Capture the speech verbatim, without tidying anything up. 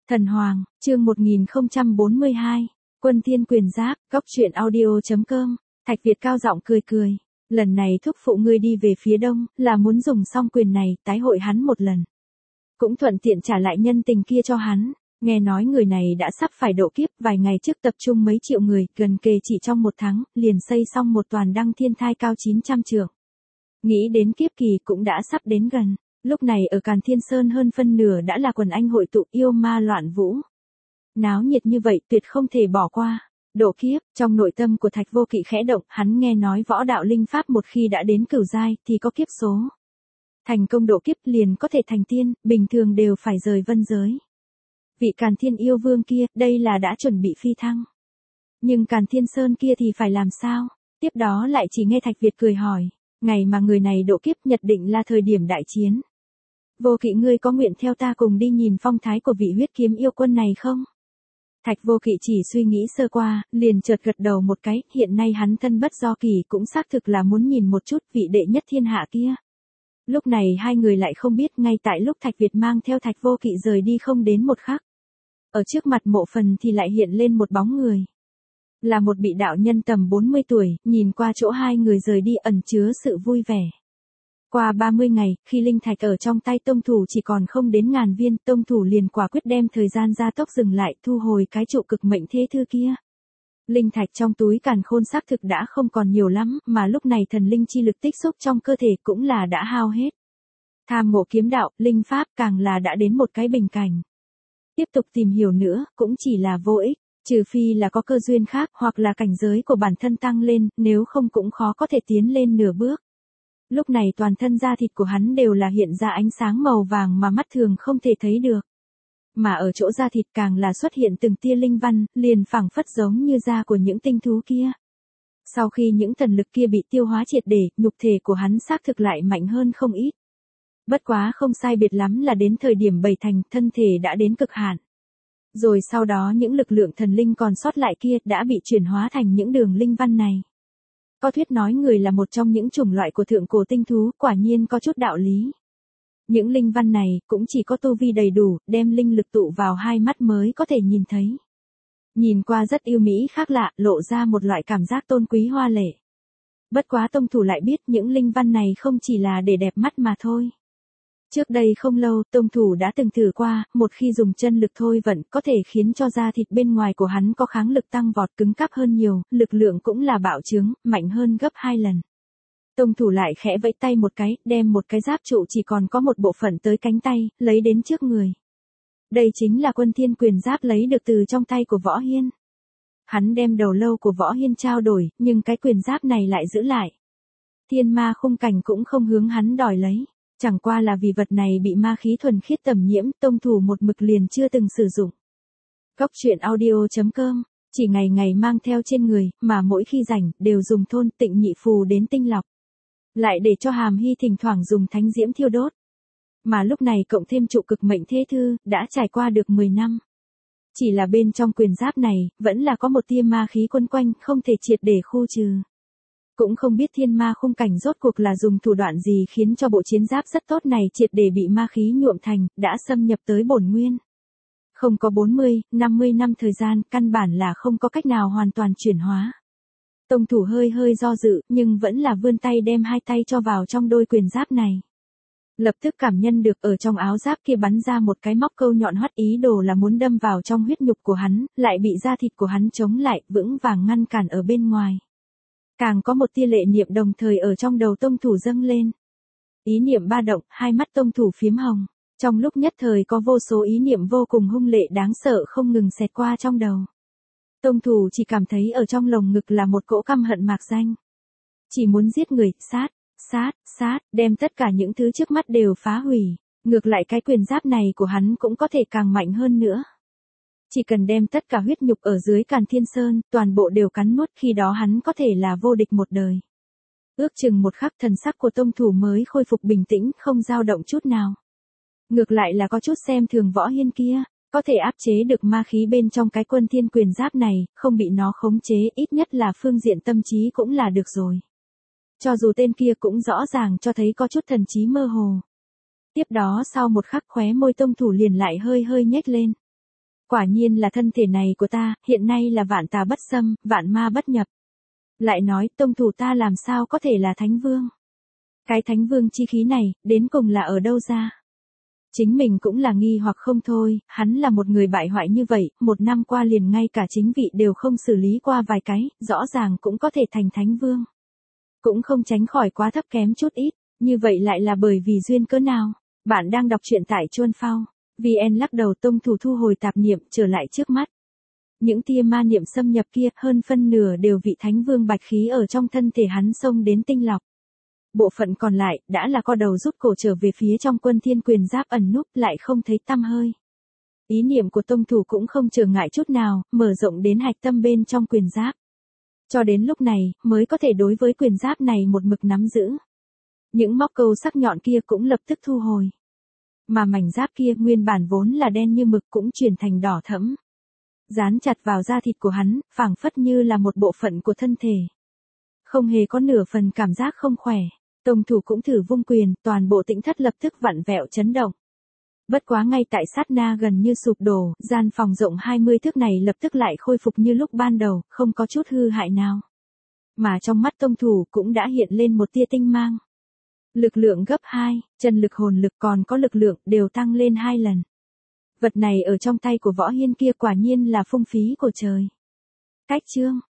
Thần Hoàng, chương một nghìn không trăm bốn mươi hai, Quân Thiên Quyền Giáp, góc truyện audio.com, Thạch Việt cao giọng cười cười, lần này thúc phụ ngươi đi về phía đông, là muốn dùng xong quyền này, tái hội hắn một lần. Cũng thuận tiện trả lại nhân tình kia cho hắn, nghe nói người này đã sắp phải độ kiếp, vài ngày trước tập trung mấy triệu người, gần kề chỉ trong một tháng, liền xây xong một toàn đăng thiên thai cao chín trăm trượng. Nghĩ đến kiếp kỳ cũng đã sắp đến gần. Lúc này ở Càn Thiên Sơn hơn phân nửa đã là quần anh hội tụ yêu ma loạn vũ. Náo nhiệt như vậy tuyệt không thể bỏ qua. Độ kiếp, trong nội tâm của Thạch Vô Kỵ khẽ động, hắn nghe nói võ đạo linh pháp một khi đã đến cửu giai thì có kiếp số. Thành công độ kiếp liền có thể thành tiên, bình thường đều phải rời vân giới. Vị Càn Thiên yêu vương kia, đây là đã chuẩn bị phi thăng. Nhưng Càn Thiên Sơn kia thì phải làm sao? Tiếp đó lại chỉ nghe Thạch Việt cười hỏi, ngày mà người này độ kiếp nhất định là thời điểm đại chiến. Vô Kỵ ngươi có nguyện theo ta cùng đi nhìn phong thái của vị huyết kiếm yêu quân này không? Thạch Vô Kỵ chỉ suy nghĩ sơ qua, liền chợt gật đầu một cái, hiện nay hắn thân bất do kỳ cũng xác thực là muốn nhìn một chút vị đệ nhất thiên hạ kia. Lúc này hai người lại không biết ngay tại lúc Thạch Việt mang theo Thạch Vô Kỵ rời đi không đến một khắc. Ở trước mặt mộ phần thì lại hiện lên một bóng người. Là một vị đạo nhân tầm bốn mươi tuổi, nhìn qua chỗ hai người rời đi ẩn chứa sự vui vẻ. Qua ba mươi ngày, khi linh thạch ở trong tay tông thủ chỉ còn không đến ngàn viên, tông thủ liền quả quyết đem thời gian gia tốc dừng lại, thu hồi cái trụ cực mệnh thế thư kia. Linh thạch trong túi càn khôn xác thực đã không còn nhiều lắm, mà lúc này thần linh chi lực tích xúc trong cơ thể cũng là đã hao hết. Tham ngộ kiếm đạo, linh pháp càng là đã đến một cái bình cảnh. Tiếp tục tìm hiểu nữa, cũng chỉ là vô ích. Trừ phi là có cơ duyên khác hoặc là cảnh giới của bản thân tăng lên, nếu không cũng khó có thể tiến lên nửa bước. Lúc này toàn thân da thịt của hắn đều là hiện ra ánh sáng màu vàng mà mắt thường không thể thấy được. Mà ở chỗ da thịt càng là xuất hiện từng tia linh văn, liền phảng phất giống như da của những tinh thú kia. Sau khi những thần lực kia bị tiêu hóa triệt để, nhục thể của hắn xác thực lại mạnh hơn không ít. Bất quá không sai biệt lắm là đến thời điểm bảy thành, thân thể đã đến cực hạn. Rồi sau đó những lực lượng thần linh còn sót lại kia đã bị chuyển hóa thành những đường linh văn này. Có thuyết nói người là một trong những chủng loại của thượng cổ tinh thú, quả nhiên có chút đạo lý. Những linh văn này cũng chỉ có tu vi đầy đủ, đem linh lực tụ vào hai mắt mới có thể nhìn thấy. Nhìn qua rất yêu mỹ khác lạ, lộ ra một loại cảm giác tôn quý hoa lệ. Bất quá tông thủ lại biết những linh văn này không chỉ là để đẹp mắt mà thôi. Trước đây không lâu, tông thủ đã từng thử qua, một khi dùng chân lực thôi vận có thể khiến cho da thịt bên ngoài của hắn có kháng lực tăng vọt cứng cáp hơn nhiều, lực lượng cũng là bạo trướng, mạnh hơn gấp hai lần. Tông thủ lại khẽ vẫy tay một cái, đem một cái giáp trụ chỉ còn có một bộ phận tới cánh tay, lấy đến trước người. Đây chính là Quân Thiên Quyền Giáp lấy được từ trong tay của Võ Hiên. Hắn đem đầu lâu của Võ Hiên trao đổi, nhưng cái quyền giáp này lại giữ lại. Thiên ma khung cảnh cũng không hướng hắn đòi lấy. Chẳng qua là vì vật này bị ma khí thuần khiết tẩm nhiễm, tông thủ một mực liền chưa từng sử dụng. Góc truyện audio.com, chỉ ngày ngày mang theo trên người, mà mỗi khi rảnh, đều dùng thôn tịnh nhị phù đến tinh lọc. Lại để cho Hàm Hy thỉnh thoảng dùng thánh diễm thiêu đốt. Mà lúc này cộng thêm trụ cực mệnh thế thư, đã trải qua được mười năm. Chỉ là bên trong quyền giáp này, vẫn là có một tia ma khí quấn quanh, không thể triệt để khu trừ. Cũng không biết thiên ma khung cảnh rốt cuộc là dùng thủ đoạn gì khiến cho bộ chiến giáp rất tốt này triệt để bị ma khí nhuộm thành, đã xâm nhập tới bổn nguyên. Không có bốn mươi, năm mươi năm thời gian, căn bản là không có cách nào hoàn toàn chuyển hóa. Tông thủ hơi hơi do dự, nhưng vẫn là vươn tay đem hai tay cho vào trong đôi quyền giáp này. Lập tức cảm nhận được ở trong áo giáp kia bắn ra một cái móc câu nhọn hoắt, ý đồ là muốn đâm vào trong huyết nhục của hắn, lại bị da thịt của hắn chống lại, vững vàng ngăn cản ở bên ngoài. Càng có một tia lệ niệm đồng thời ở trong đầu tông thủ dâng lên. Ý niệm ba động, hai mắt tông thủ phiếm hồng. Trong lúc nhất thời có vô số ý niệm vô cùng hung lệ đáng sợ không ngừng xẹt qua trong đầu. Tông thủ chỉ cảm thấy ở trong lồng ngực là một cỗ căm hận mạc danh. Chỉ muốn giết người, sát, sát, sát, đem tất cả những thứ trước mắt đều phá hủy. Ngược lại cái quyền giáp này của hắn cũng có thể càng mạnh hơn nữa. Chỉ cần đem tất cả huyết nhục ở dưới Càn Thiên Sơn, toàn bộ đều cắn nuốt, khi đó hắn có thể là vô địch một đời. Ước chừng một khắc thần sắc của tông thủ mới khôi phục bình tĩnh, không dao động chút nào. Ngược lại là có chút xem thường Võ Hiên kia, có thể áp chế được ma khí bên trong cái Quân Thiên Quyền Giáp này, không bị nó khống chế, ít nhất là phương diện tâm trí cũng là được rồi. Cho dù tên kia cũng rõ ràng cho thấy có chút thần trí mơ hồ. Tiếp đó sau một khắc khóe môi tông thủ liền lại hơi hơi nhếch lên. Quả nhiên là thân thể này của ta, hiện nay là vạn tà bất xâm, vạn ma bất nhập. Lại nói, tông thủ ta làm sao có thể là thánh vương? Cái thánh vương chi khí này, đến cùng là ở đâu ra? Chính mình cũng là nghi hoặc không thôi, hắn là một người bại hoại như vậy, một năm qua liền ngay cả chính vị đều không xử lý qua vài cái, rõ ràng cũng có thể thành thánh vương. Cũng không tránh khỏi quá thấp kém chút ít, như vậy lại là bởi vì duyên cớ nào? Bạn đang đọc truyện tại Chuan Phao. vê en lắc đầu tông thủ thu hồi tạp niệm trở lại trước mắt. Những tia ma niệm xâm nhập kia hơn phân nửa đều vị thánh vương bạch khí ở trong thân thể hắn xông đến tinh lọc. Bộ phận còn lại đã là co đầu rút cổ trở về phía trong quân thiên quyền giáp ẩn núp lại không thấy tăm hơi. Ý niệm của tông thủ cũng không trở ngại chút nào, mở rộng đến hạch tâm bên trong quyền giáp. Cho đến lúc này mới có thể đối với quyền giáp này một mực nắm giữ. Những móc câu sắc nhọn kia cũng lập tức thu hồi. Mà mảnh giáp kia nguyên bản vốn là đen như mực cũng chuyển thành đỏ thẫm. Dán chặt vào da thịt của hắn, phảng phất như là một bộ phận của thân thể. Không hề có nửa phần cảm giác không khỏe. Tông thủ cũng thử vung quyền, toàn bộ tĩnh thất lập tức vặn vẹo chấn động. Bất quá ngay tại sát na gần như sụp đổ, gian phòng rộng hai mươi thước này lập tức lại khôi phục như lúc ban đầu, không có chút hư hại nào. Mà trong mắt tông thủ cũng đã hiện lên một tia tinh mang. Lực lượng gấp hai, chân lực hồn lực còn có lực lượng đều tăng lên hai lần. Vật này ở trong tay của Võ Hiên kia quả nhiên là phung phí của trời. Cách chương